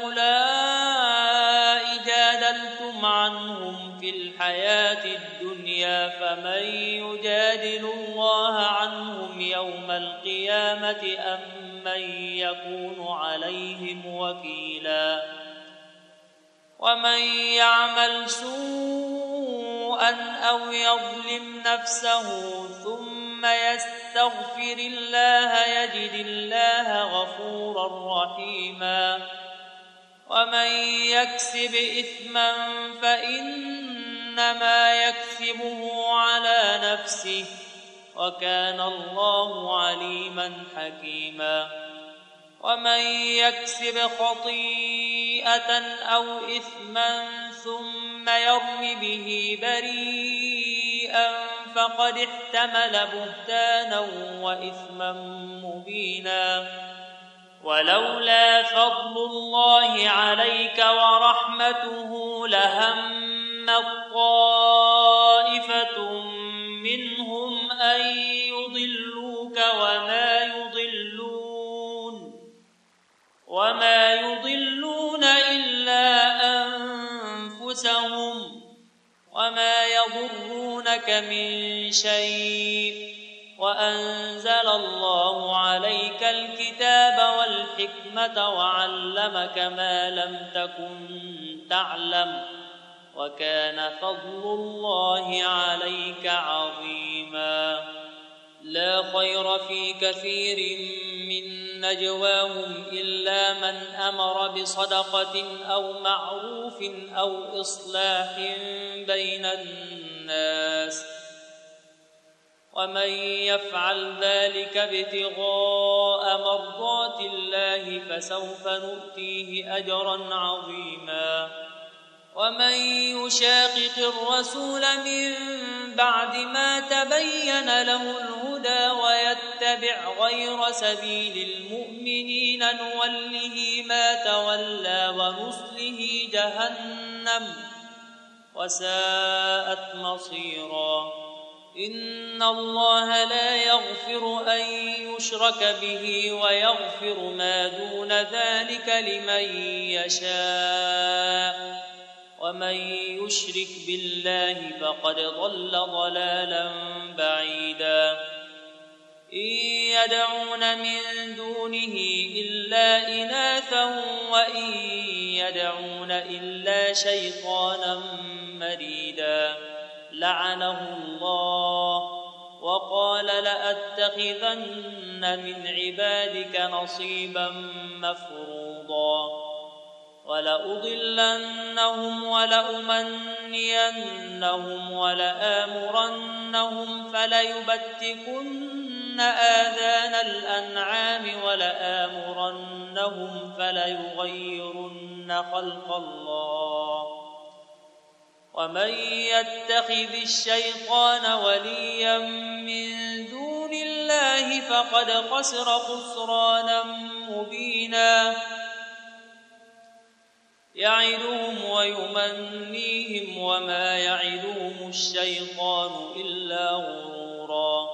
B: هؤلاء جادلتم عنهم في الحياة الدنيا فمن يجادل الله عنهم يوم القيامة أم من يكون عليهم وكيلا. ومن يعمل سوءا أو يظلم نفسه ثم ثم يستغفر الله يجد الله غفورا رحيما ومن يكسب إثما فإنما يكسبه على نفسه وكان الله عليما حكيما ومن يكسب خطيئة أو إثما ثم يرم به بريئا فقد احتمل بهتانا وإثما مبينا ولولا فضل الله عليك ورحمته لهمت طائفة منهم أن يضلوك وما يضلون إلا أنفسهم وما يضرونك من شيء وأنزل الله عليك الكتاب والحكمة وعلمك ما لم تكن تعلم وكان فضل الله عليك عظيما لا خير في كثير من نجواهم إلا من أمر بصدقة أو معروف أو إصلاح بين الناس ومن يفعل ذلك ابتغاء مرضات الله فسوف نؤتيه أجرا عظيما ومن يشاقق الرسول من بعد ما تبين له الهدى ويتبع غير سبيل المؤمنين نوله ما تولى ونصله جهنم وساءت مصيرا إن الله لا يغفر أن يشرك به ويغفر ما دون ذلك لمن يشاء ومن يشرك بالله فقد ضل ضلالا بعيدا إن يدعون من دونه إلا إناثا وإن يدعون إلا شيطانا مريدا لعنه الله وقال لأتخذن من عبادك نصيبا مفروضا ولأضلنهم ولأمنينهم ولآمرنهم فليبتكن آذان الأنعام ولآمرنهم فليغيرن خلق الله ومن يتخذ الشيطان وليا من دون الله فقد خسر خسرانا مبينا يعدهم ويمنيهم وما يعدهم الشيطان إلا غرورا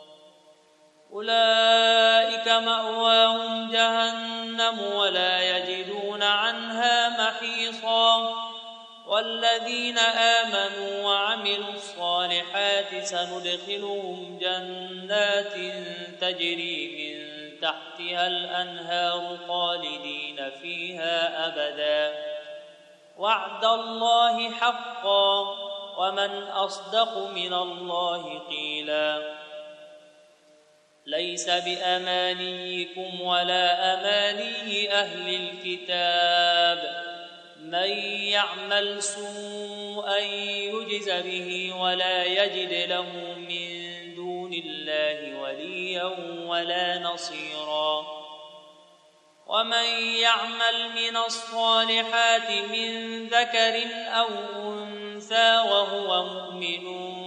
B: أولئك مأواهم جهنم ولا يجدون عنها محيصا والذين آمنوا وعملوا الصالحات سندخلهم جنات تجري من تحتها الأنهار خالدين فيها أبدا وعد الله حقا ومن أصدق من الله قيلا ليس بأمانيكم ولا أماني أهل الكتاب من يعمل سوءا يجز به ولا يجد له من دون الله وليا ولا نصيرا ومن يعمل من الصالحات من ذكر أو أنثى وهو مؤمن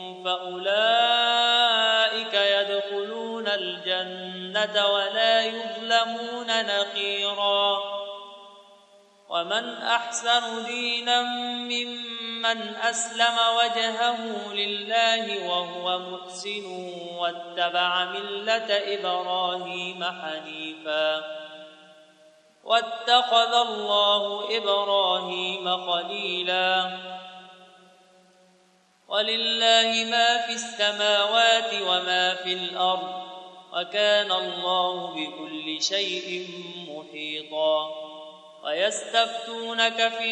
B: فأولئك يدخلون الجنة ولا يظلمون نقيرا ومن أحسن دينا ممن أسلم وجهه لله وهو محسن واتبع ملة إبراهيم حنيفا واتخذ الله إبراهيم خليلا ولله ما في السماوات وما في الأرض وكان الله بكل شيء محيطا ويستفتونك في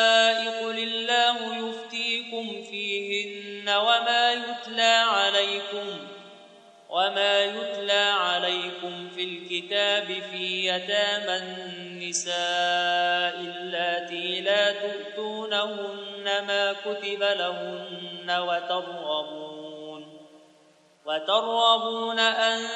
B: النساء قل الله يفتيكم فيهن وما يتلى عليكم وما يتلى عليكم في الكتاب في يتامى النساء اللاتي لا تؤتونهن ما كتب لهن وترغبون أن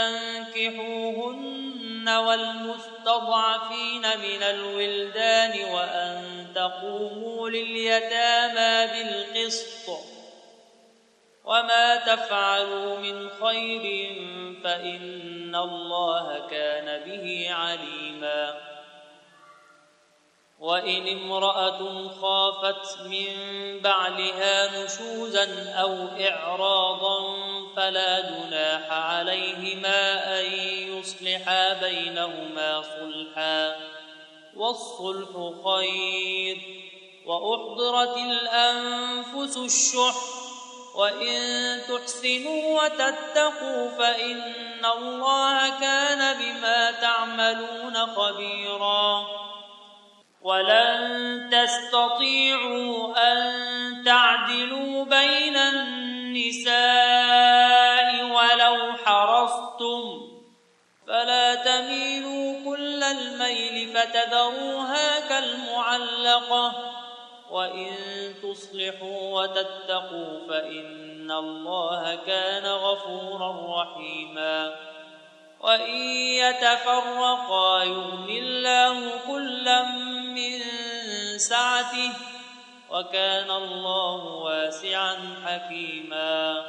B: تنكحوهن والمستضعفين من الولدان وأن تقوموا لليتامى بالقسط وما تفعلوا من خير فإن الله كان به عليما وإن امرأة خافت من بعلها نشوزا أو إعراضا فلا جناح عليهما أن يصلحا بينهما صلحا والصلح خير وأحضرت الأنفس الشح وإن تحسنوا وتتقوا فإن الله كان بما تعملون خبيرا ولن تستطيعوا أن تعدلوا بين النساء ولو حرصتم فلا تميلوا كل الميل فتذروها كالمعلقة وإن تصلحوا وتتقوا فإن الله كان غفورا رحيما وإن يتفرقا يغن الله كلا من سعته وكان الله واسعا حكيما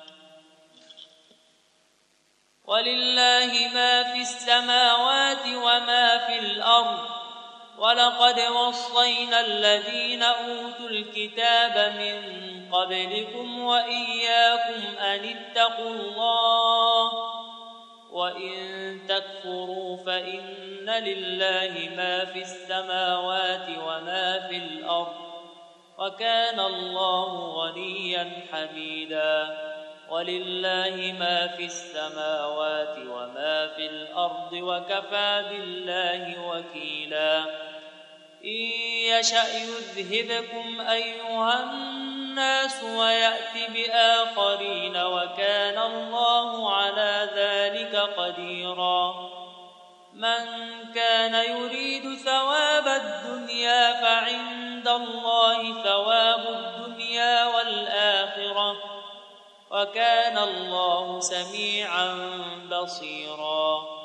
B: ولله ما في السماوات وما في الأرض ولقد وصينا الذين أوتوا الكتاب من قبلكم وإياكم أن اتقوا الله وإن تكفروا فإن لله ما في السماوات وما في الأرض وكان الله غنيا حميدا ولله ما في السماوات وما في الأرض وكفى بالله وكيلا إن يشأ يذهبكم أيها الناس ويأتي بآخرين وكان الله على ذلك قديرا من كان يريد ثواب الدنيا فعند الله ثواب الدنيا والآخرة وكان الله سميعا بصيرا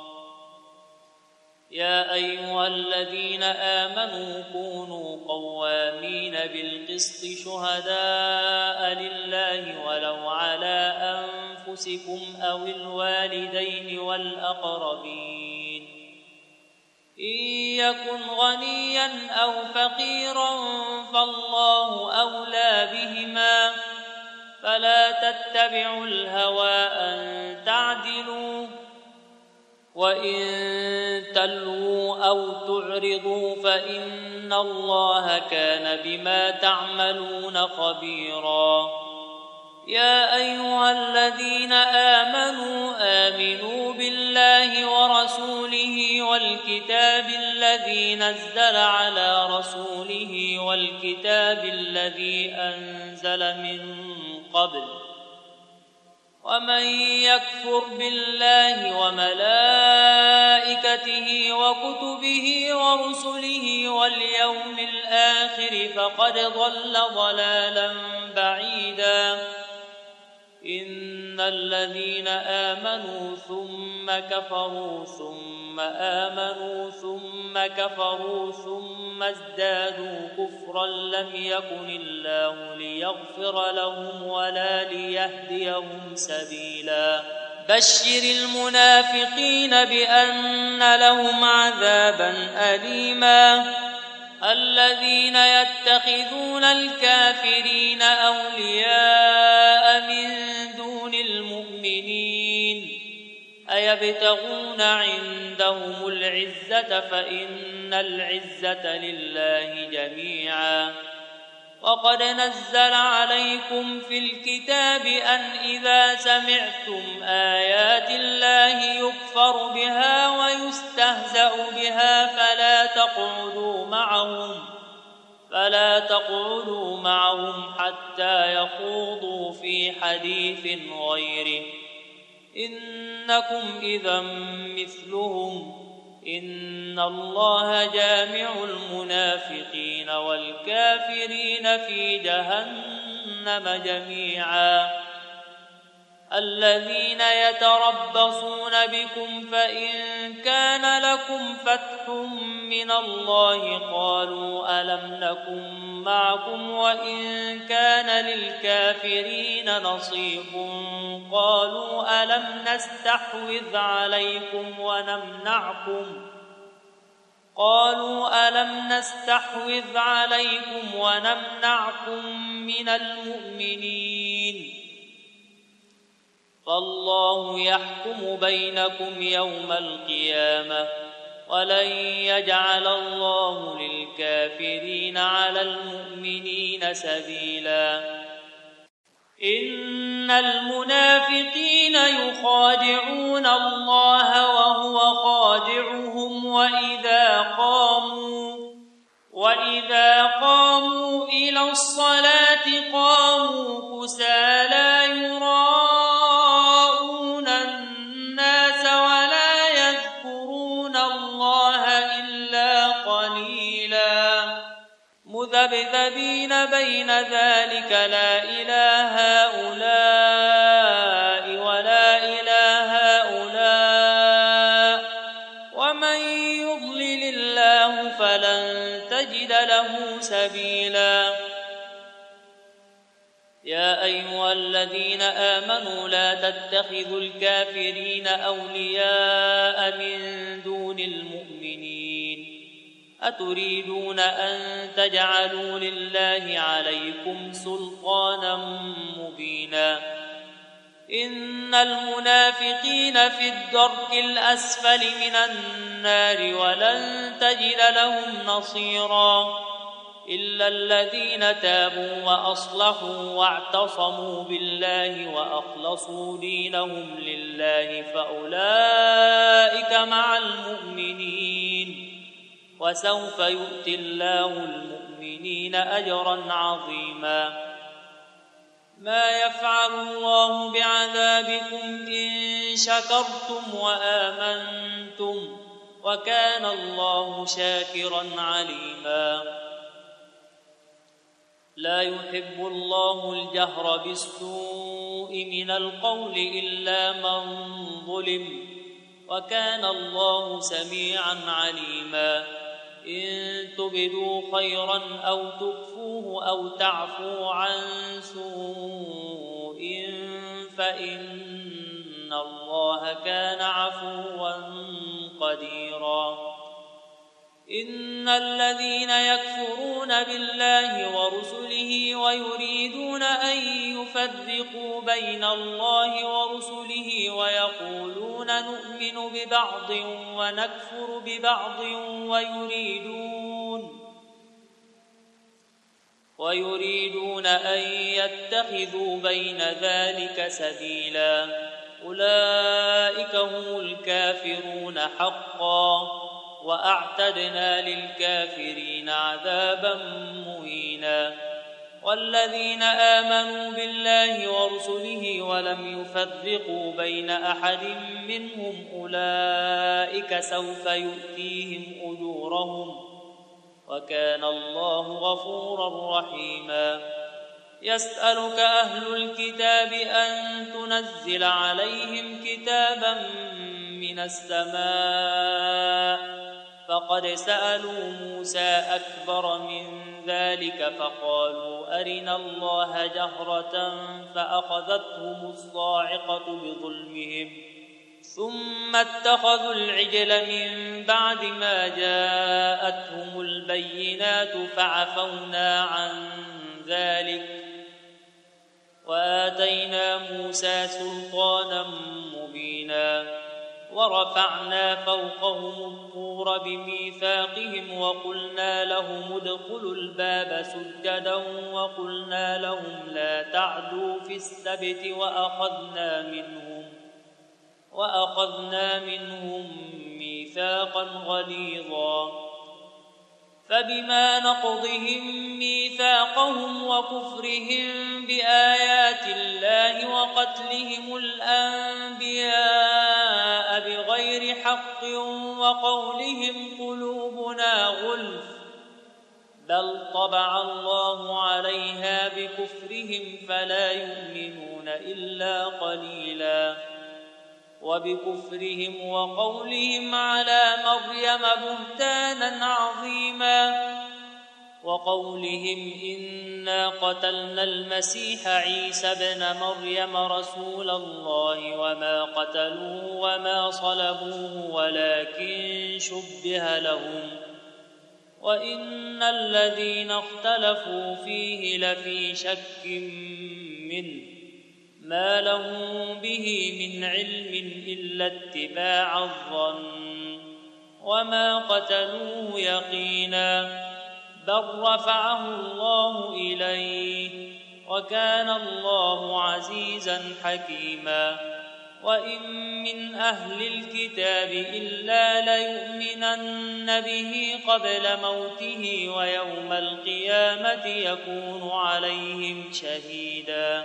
B: يا أيها الذين آمنوا كونوا قوامين بالقسط شهداء لله ولو على أنفسكم أو الوالدين والأقربين إن يكن غنيا أو فقيرا فالله أولى بهما فلا تتبعوا الهوى أن تعدلوا وإن تلووا أو تعرضوا فإن الله كان بما تعملون خبيرا يا أيها الذين آمنوا بالله ورسوله والكتاب الذي نزل على رسوله والكتاب الذي أنزل من قبل ومن يكفر بالله وملائكته وكتبه ورسله واليوم الآخر فقد ضل ضلالا بعيدا إن الذين آمنوا ثم كفروا ثم آمنوا ثم كفروا ثم ازدادوا كفرا لم يكن الله ليغفر لهم ولا ليهديهم سبيلا بشر المنافقين بأن لهم عذابا أليما الذين يتخذون الكافرين أولياء من دون المؤمنين أيبتغون عندهم العزة فإن العزة لله جميعا وقد نزل عليكم في الكتاب أن إذا سمعتم آيات الله يكفر بها ويستهزأ بها فلا تقعدوا معهم حتى يخوضوا في حديث غيره إنكم إذا مثلهم إن الله جامع المنافقين والكافرين في جهنم جميعا الذين يتربصون بكم فإن كان لكم فتح من الله قالوا ألم نكن معكم وإن كان للكافرين نصيب قالوا ألم نستحوذ عليكم ونمنعكم من المؤمنين فالله يحكم بينكم يوم القيامة ولن يجعل الله للكافرين على المؤمنين سبيلا إن المنافقين يخادعون الله وهو خادعهم وإذا قاموا إلى الصلاة قاموا كسالى يراءون الناس ولا يذكرون الله إلا قليلا مذبذبين بين ذلك لا إله هؤلاء ولا إله هؤلاء ومن يضلل الله فلن تجد له سبيلا يا أيها الذين آمنوا لا تتخذوا الكافرين أولياء من دون المؤمنين أتريدون أن تجعلوا لله عليكم سلطانا مبينا إن المنافقين في الدرك الأسفل من النار ولن تجد لهم نصيرا إلا الذين تابوا وأصلحوا واعتصموا بالله وأخلصوا دينهم لله فأولئك مع المؤمنين وسوف يؤتي الله المؤمنين أجرا عظيما ما يفعل الله بعذابكم إن شكرتم وآمنتم وكان الله شاكرا عليما لا يحب الله الجهر بالسوء من القول إلا من ظلم وكان الله سميعا عليما إن تبدوا خيرا أو تخفوه أو تعفوا عن سوء فإن الله كان عفوا قديرا إن الذين يكفرون بالله ورسله ويريدون أن يفرقوا بين الله ورسله ويقولون نؤمن ببعض ونكفر ببعض ويريدون أن يتخذوا بين ذلك سبيلا أولئك هم الكافرون حقا وأعتدنا للكافرين عذابا مهينا والذين آمنوا بالله ورسله ولم يفرقوا بين أحد منهم أولئك سوف يؤتيهم أجورهم وكان الله غفورا رحيما يسألك أهل الكتاب أن تنزل عليهم كتابا من السماء فقد سألوا موسى أكبر من ذلك فقالوا أرنا الله جهرة فأخذتهم الصاعقة بظلمهم ثم اتخذوا العجل من بعد ما جاءتهم البينات فعفونا عن ذلك وآتينا موسى سلطانا مبينا ورفعنا فوقهم الطور بميثاقهم وقلنا لهم ادخلوا الباب سجدا وقلنا لهم لا تعدوا في السبت وأخذنا منهم ميثاقا غليظا فبما نقضهم ميثاقهم وكفرهم بآيات الله وقتلهم الأنبياء بغير حق وقولهم قلوبنا غلف بل طبع الله عليها بكفرهم فلا يؤمنون إلا قليلا وبكفرهم وقولهم على مريم بهتانا عظيما وقولهم إنا قتلنا المسيح عيسى ابن مريم رسول الله وما قتلوه وما صلبوه ولكن شبه لهم وإن الذين اختلفوا فيه لفي شك منه ما لهم به من علم إلا اتباع الظن وما قتلوه يقينا بل رفعه الله إليه وكان الله عزيزا حكيما وإن من أهل الكتاب إلا ليؤمنن به قبل موته ويوم القيامة يكون عليهم شهيدا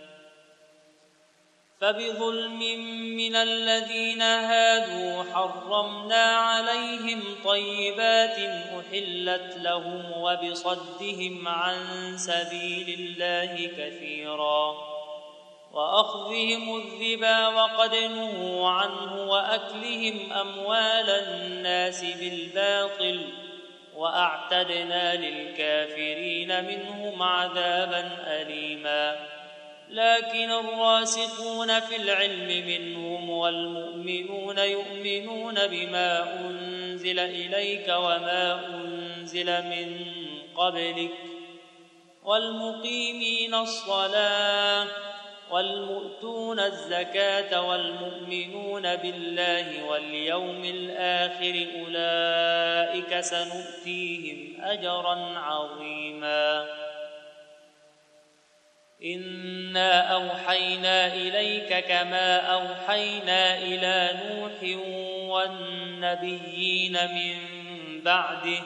B: فبظلم من الذين هادوا حرمنا عليهم طيبات أحلت لهم وبصدهم عن سبيل الله كثيرا وأخذهم الربا وقد نهوا عنه وأكلهم أموال الناس بالباطل وأعتدنا للكافرين منهم عذابا أليما لكن الراسخون في العلم منهم والمؤمنون يؤمنون بما أنزل إليك وما أنزل من قبلك والمقيمين الصلاة والمؤتون الزكاة والمؤمنون بالله واليوم الآخر أولئك سنؤتيهم أجرا عظيما إنا أوحينا إليك كما أوحينا إلى نوح والنبيين من بعده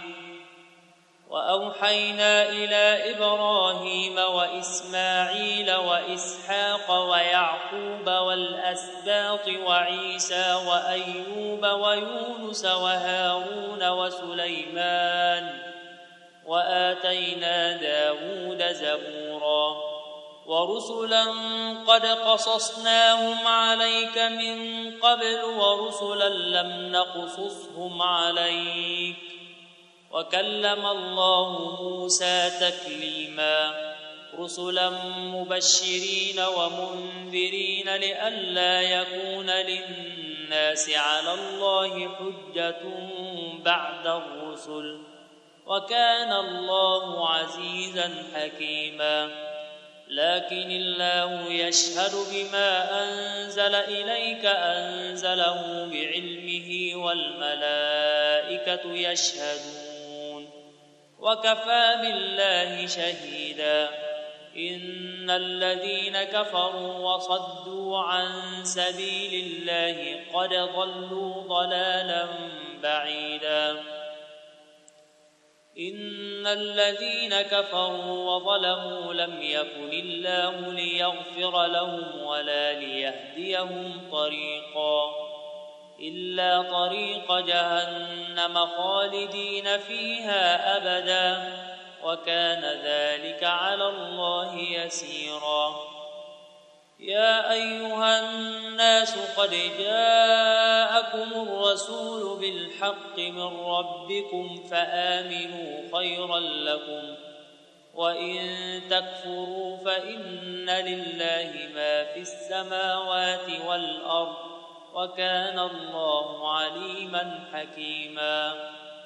B: وأوحينا إلى إبراهيم وإسماعيل وإسحاق ويعقوب والأسباط وعيسى وأيوب ويونس وهارون وسليمان وآتينا داود زبورا ورسلا قد قصصناهم عليك من قبل ورسلا لم نقصصهم عليك وكلم الله موسى تكليما رسلا مبشرين ومنذرين لئلا يكون للناس على الله حجة بعد الرسل وكان الله عزيزا حكيما لكن الله يشهد بما أنزل إليك أنزله بعلمه والملائكة يشهدون وكفى بالله شهيدا إن الذين كفروا وصدوا عن سبيل الله قد ضلوا ضلالا بعيدا إن الذين كفروا وظلموا لم يكن الله ليغفر لهم ولا ليهديهم طريقا إلا طريق جهنم خالدين فيها أبدا وكان ذلك على الله يسيرا يا أيها الناس قد جاءكم الرسول بالحق من ربكم فآمنوا خيرا لكم وإن تكفروا فإن لله ما في السماوات والأرض وكان الله عليما حكيما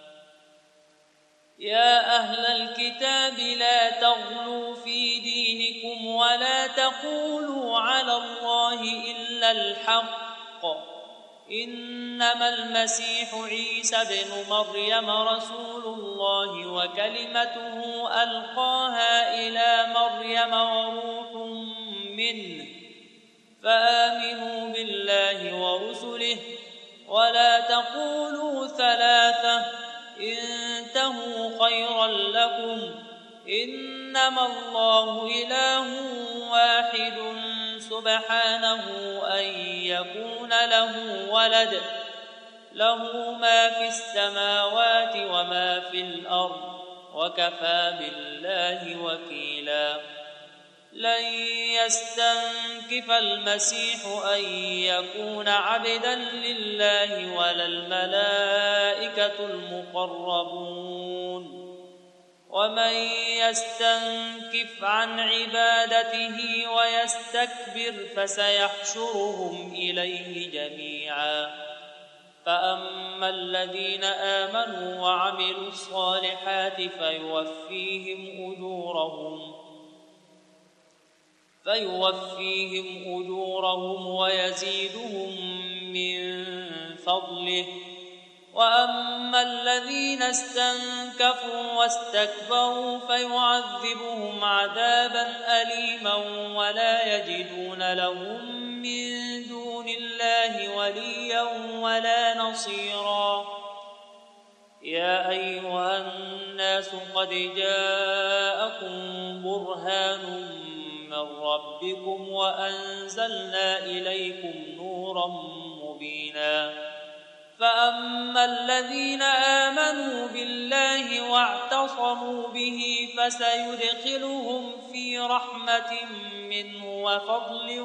B: يا أهل الكتاب لا تغلوا في دينكم ولا تقولوا على الله إلا الحق إنما المسيح عيسى ابن مريم رسول الله وكلمته ألقاها إلى مريم وروح منه فآمنوا بالله ورسله ولا تقولوا ثلاثة انتهوا خيرا لكم إنما الله إله واحد سبحانه أن يكون له ولد له ما في السماوات وما في الأرض وكفى بالله وكيلا لن يستنكف المسيح أن يكون عبدا لله ولا الملائكة المقربون ومن يستنكف عن عبادته ويستكبر فسيحشرهم إليه جميعا فأما الذين آمنوا وعملوا الصالحات فيوفيهم أجورهم ويزيدهم من فضله وأما الذين استنكفوا واستكبروا فيعذبهم عذابا أليما ولا يجدون لهم من دون الله وليا ولا نصيرا يا أيها الناس قد جاءكم برهان من ربكم وأنزلنا إليكم نورا مبينا فأما الذين آمنوا بالله واعتصموا به فسيدخلهم في رحمة منه وفضل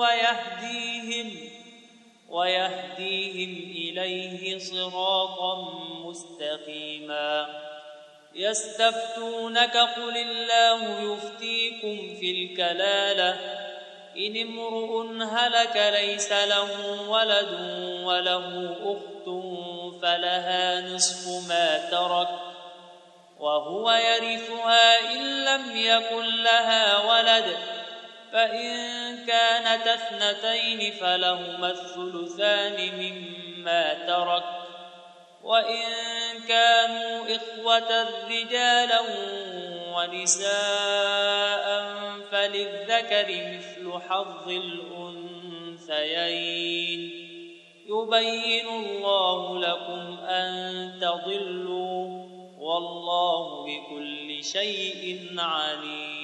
B: ويهديهم إليه صراطا مستقيما يستفتونك قل الله يفتيكم في الكلالة إن امرؤ هلك ليس له ولد وله أخت فلها نصف ما ترك وهو يرثها إن لم يكن لها ولد فإن كانت اثنتين فلهما الثلثان مما ترك وإن كانوا إخوة رجالا ونساء فللذكر مثل حظ الأنثيين يبين الله لكم أن تضلوا والله بكل شيء عليم